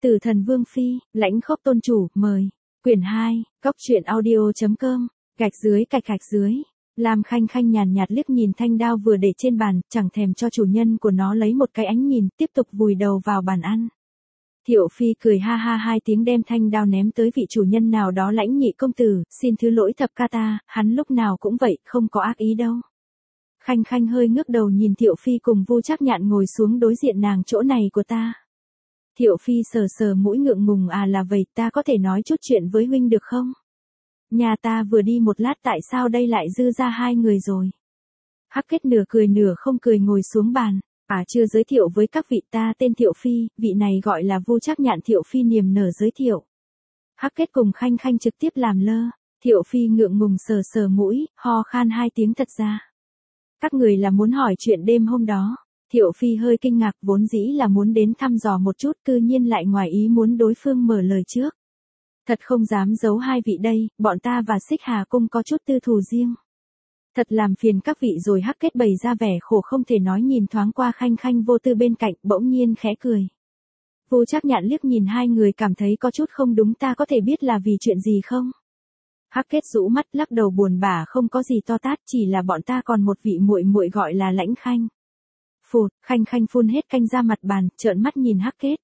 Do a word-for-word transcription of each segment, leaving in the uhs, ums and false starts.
Tử Thần Vương Phi, Lãnh Khốc Tôn Chủ, mời. Quyển hai, góc truyện audio.com, gạch dưới gạch gạch dưới. Lam Khanh Khanh nhàn nhạt liếc nhìn thanh đao vừa để trên bàn, chẳng thèm cho chủ nhân của nó lấy một cái ánh nhìn, tiếp tục vùi đầu vào bàn ăn. Thiệu Phi cười ha ha hai tiếng đem thanh đao ném tới vị chủ nhân nào đó. Lãnh nhị công tử, xin thứ lỗi thập ca ta, hắn lúc nào cũng vậy, không có ác ý đâu. Khanh Khanh hơi ngước đầu nhìn Thiệu Phi cùng Vu Trác Nhạn ngồi xuống đối diện nàng, chỗ này của ta. Thiệu Phi sờ sờ mũi ngượng ngùng, à là vậy, ta có thể nói chút chuyện với huynh được không? Nhà ta vừa đi một lát, tại sao đây lại dư ra hai người rồi? Hắc Kết nửa cười nửa không cười ngồi xuống bàn. À chưa giới thiệu với các vị, ta tên Thiệu Phi, vị này gọi là Vu Trác Nhạn. Thiệu Phi niềm nở giới thiệu. Hắc Kết cùng Khanh Khanh trực tiếp làm lơ. Thiệu Phi ngượng ngùng sờ sờ mũi, ho khan hai tiếng. Thật ra các người là muốn hỏi chuyện đêm hôm đó. Thiệu Phi hơi kinh ngạc, vốn dĩ là muốn đến thăm dò một chút, cư nhiên lại ngoài ý muốn đối phương mở lời trước. Thật không dám giấu hai vị đây, bọn ta và Xích Hà Cung có chút tư thù riêng. Thật làm phiền các vị rồi. Hắc Kết bày ra vẻ khổ không thể nói, nhìn thoáng qua Khanh Khanh vô tư bên cạnh, bỗng nhiên khẽ cười. Vu Trác Nhạn liếc nhìn hai người, cảm thấy có chút không đúng. Ta có thể biết là vì chuyện gì không? Hắc Kết rũ mắt lắc đầu buồn bã, không có gì to tát, chỉ là bọn ta còn một vị muội muội gọi là Lãnh Khanh. Phụt, Khanh Khanh phun hết canh ra mặt bàn, trợn mắt nhìn Hắc Kết.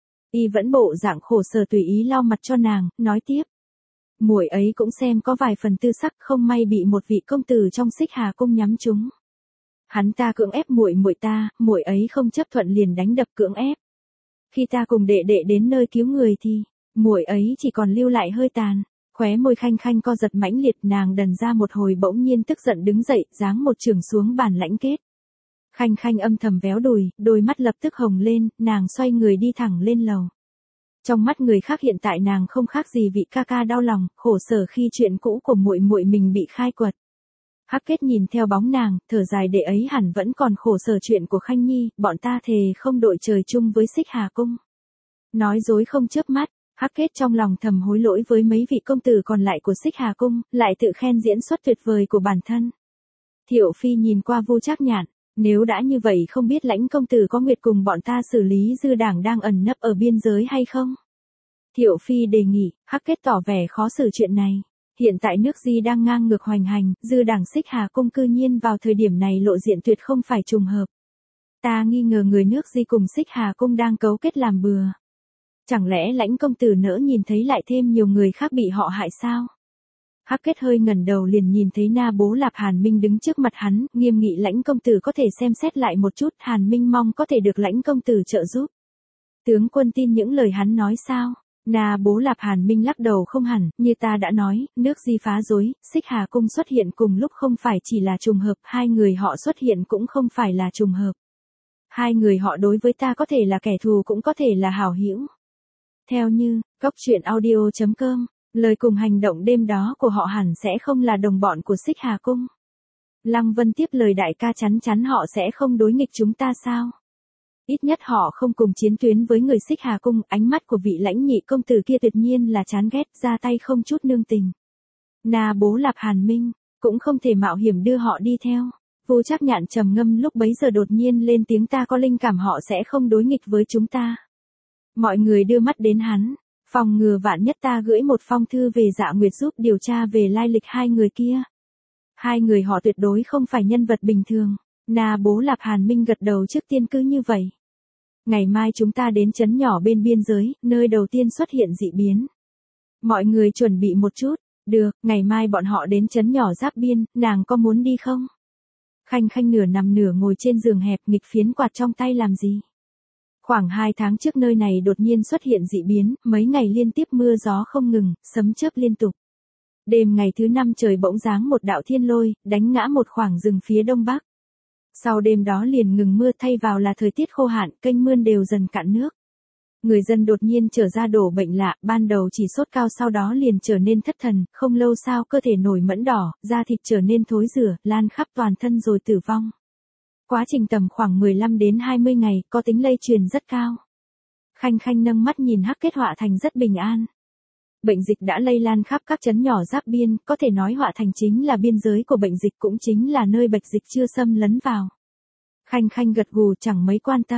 Y vẫn bộ dạng khổ sở tùy ý lau mặt cho nàng, nói tiếp. Muội ấy cũng xem có vài phần tư sắc, không may bị một vị công tử trong Xích Hà Cung nhắm trúng. Hắn ta cưỡng ép muội muội ta, muội ấy không chấp thuận liền đánh đập cưỡng ép. Khi ta cùng đệ đệ đến nơi cứu người thì, muội ấy chỉ còn lưu lại hơi tàn. Khóe môi Khanh Khanh co giật mãnh liệt, nàng đần ra một hồi bỗng nhiên tức giận đứng dậy, giáng một chưởng xuống bàn Lãnh Kết. Khanh Khanh âm thầm véo đùi, đôi mắt lập tức hồng lên, nàng xoay người đi thẳng lên lầu. Trong mắt người khác hiện tại nàng không khác gì vị ca ca đau lòng, khổ sở khi chuyện cũ của muội muội mình bị khai quật. Hắc Kết nhìn theo bóng nàng, thở dài, đệ ấy hẳn vẫn còn khổ sở chuyện của Khanh Nhi, bọn ta thề không đội trời chung với Xích Hà Cung. Nói dối không chớp mắt, Hắc Kết trong lòng thầm hối lỗi với mấy vị công tử còn lại của Xích Hà Cung, lại tự khen diễn xuất tuyệt vời của bản thân. Thiệu Phi nhìn qua Vu Trác Nhạn. Nếu đã như vậy, không biết Lãnh công tử có nguyện cùng bọn ta xử lý dư đảng đang ẩn nấp ở biên giới hay không? Thiệu Phi đề nghị. Hắc Kết tỏ vẻ khó xử chuyện này. Hiện tại nước Di đang ngang ngược hoành hành, dư đảng Xích Hà Cung cư nhiên vào thời điểm này lộ diện tuyệt không phải trùng hợp. Ta nghi ngờ người nước Di cùng Xích Hà Cung đang cấu kết làm bừa. Chẳng lẽ Lãnh công tử nỡ nhìn thấy lại thêm nhiều người khác bị họ hại sao? Hắc Kết hơi ngẩng đầu liền nhìn thấy Na Bố Lạp Hàn Minh đứng trước mặt hắn, nghiêm nghị. Lãnh công tử có thể xem xét lại một chút, Hàn Minh mong có thể được Lãnh công tử trợ giúp. Tướng quân tin những lời hắn nói sao? Na Bố Lạp Hàn Minh lắc đầu, không hẳn, như ta đã nói, nước Di phá rối, Xích Hà Cung xuất hiện cùng lúc không phải chỉ là trùng hợp, hai người họ xuất hiện cũng không phải là trùng hợp. Hai người họ đối với ta có thể là kẻ thù cũng có thể là hảo hữu. Theo như, góc truyện audio.com, lời cùng hành động đêm đó của họ hẳn sẽ không là đồng bọn của Xích Hà Cung. Lăng Vân tiếp lời, đại ca chắn chắn họ sẽ không đối nghịch chúng ta sao? Ít nhất họ không cùng chiến tuyến với người Xích Hà Cung. Ánh mắt của vị Lãnh nhị công tử kia tuyệt nhiên là chán ghét, ra tay không chút nương tình. Na Bố Lạp Hàn Minh cũng không thể mạo hiểm đưa họ đi theo. Vu Trác Nhạn trầm ngâm lúc bấy giờ đột nhiên lên tiếng, ta có linh cảm họ sẽ không đối nghịch với chúng ta. Mọi người đưa mắt đến hắn. Phòng ngừa vạn nhất, ta gửi một phong thư về Dạ Nguyệt giúp điều tra về lai lịch hai người kia. Hai người họ tuyệt đối không phải nhân vật bình thường. Na Bố Lạp Hàn Minh gật đầu, trước tiên cứ như vậy. Ngày mai chúng ta đến trấn nhỏ bên biên giới, nơi đầu tiên xuất hiện dị biến. Mọi người chuẩn bị một chút. Được, ngày mai bọn họ đến trấn nhỏ giáp biên, nàng có muốn đi không? Khanh Khanh nửa nằm nửa ngồi trên giường hẹp, nghịch phiến quạt trong tay làm gì? Khoảng hai tháng trước nơi này đột nhiên xuất hiện dị biến, mấy ngày liên tiếp mưa gió không ngừng, sấm chớp liên tục. Đêm ngày thứ năm trời bỗng giáng một đạo thiên lôi, đánh ngã một khoảng rừng phía đông bắc. Sau đêm đó liền ngừng mưa, thay vào là thời tiết khô hạn, kênh mương đều dần cạn nước. Người dân đột nhiên trở ra đổ bệnh lạ, ban đầu chỉ sốt cao, sau đó liền trở nên thất thần, không lâu sau cơ thể nổi mẫn đỏ, da thịt trở nên thối rữa, lan khắp toàn thân rồi tử vong. Quá trình tầm khoảng mười lăm đến hai mươi ngày, có tính lây truyền rất cao. Khanh Khanh nâng mắt nhìn Hắc Kết, Họa Thành rất bình an. Bệnh dịch đã lây lan khắp các trấn nhỏ giáp biên, có thể nói Họa Thành chính là biên giới của bệnh dịch, cũng chính là nơi bệnh dịch chưa xâm lấn vào. Khanh Khanh gật gù chẳng mấy quan tâm.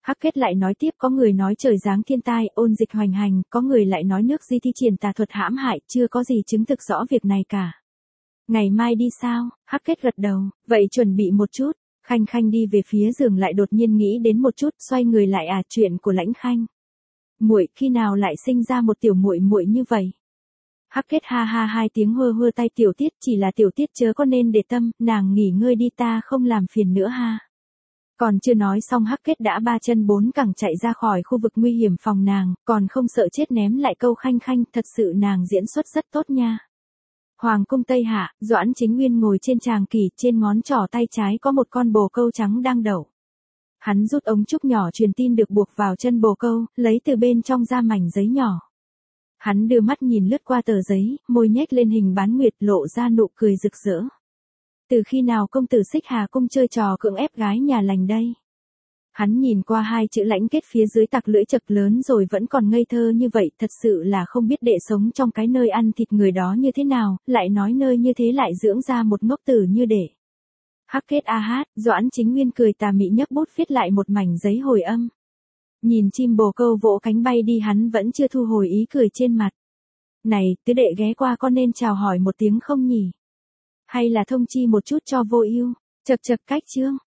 Hắc Kết lại nói tiếp, có người nói trời giáng thiên tai, ôn dịch hoành hành, có người lại nói nước di thi triển tà thuật hãm hại, chưa có gì chứng thực rõ việc này cả. Ngày mai đi sao? Hắc Kết gật đầu, vậy chuẩn bị một chút. Khanh Khanh đi về phía giường lại đột nhiên nghĩ đến một chút, xoay người lại, à, chuyện của Lãnh Khanh. Muội, khi nào lại sinh ra một tiểu muội muội như vậy? Hắc Kết ha ha hai tiếng hơ hơ tay, Tiểu Tiết, chỉ là Tiểu Tiết chớ có nên để tâm, nàng nghỉ ngơi đi, ta không làm phiền nữa ha. Còn chưa nói xong Hắc Kết đã ba chân bốn cẳng chạy ra khỏi khu vực nguy hiểm phòng nàng, còn không sợ chết ném lại câu Khanh Khanh, thật sự nàng diễn xuất rất tốt nha. Hoàng cung Tây Hạ, Doãn Chính Nguyên ngồi trên tràng kỷ, trên ngón trỏ tay trái có một con bồ câu trắng đang đậu. Hắn rút ống trúc nhỏ truyền tin được buộc vào chân bồ câu, lấy từ bên trong ra mảnh giấy nhỏ. Hắn đưa mắt nhìn lướt qua tờ giấy, môi nhếch lên hình bán nguyệt, lộ ra nụ cười rực rỡ. Từ khi nào công tử Xích Hà cung chơi trò cưỡng ép gái nhà lành đây? Hắn nhìn qua hai chữ Lãnh Kết phía dưới tặc lưỡi chật lớn rồi vẫn còn ngây thơ như vậy, thật sự là không biết đệ sống trong cái nơi ăn thịt người đó như thế nào, lại nói nơi như thế lại dưỡng ra một ngốc tử như đệ. Hắc Kết a hát, Doãn Chính Nguyên cười tà mị nhấc bút viết lại một mảnh giấy hồi âm. Nhìn chim bồ câu vỗ cánh bay đi, hắn vẫn chưa thu hồi ý cười trên mặt. Này, tứ đệ ghé qua có nên chào hỏi một tiếng không nhỉ? Hay là thông chi một chút cho vô ưu? Chậc chậc, cách chương.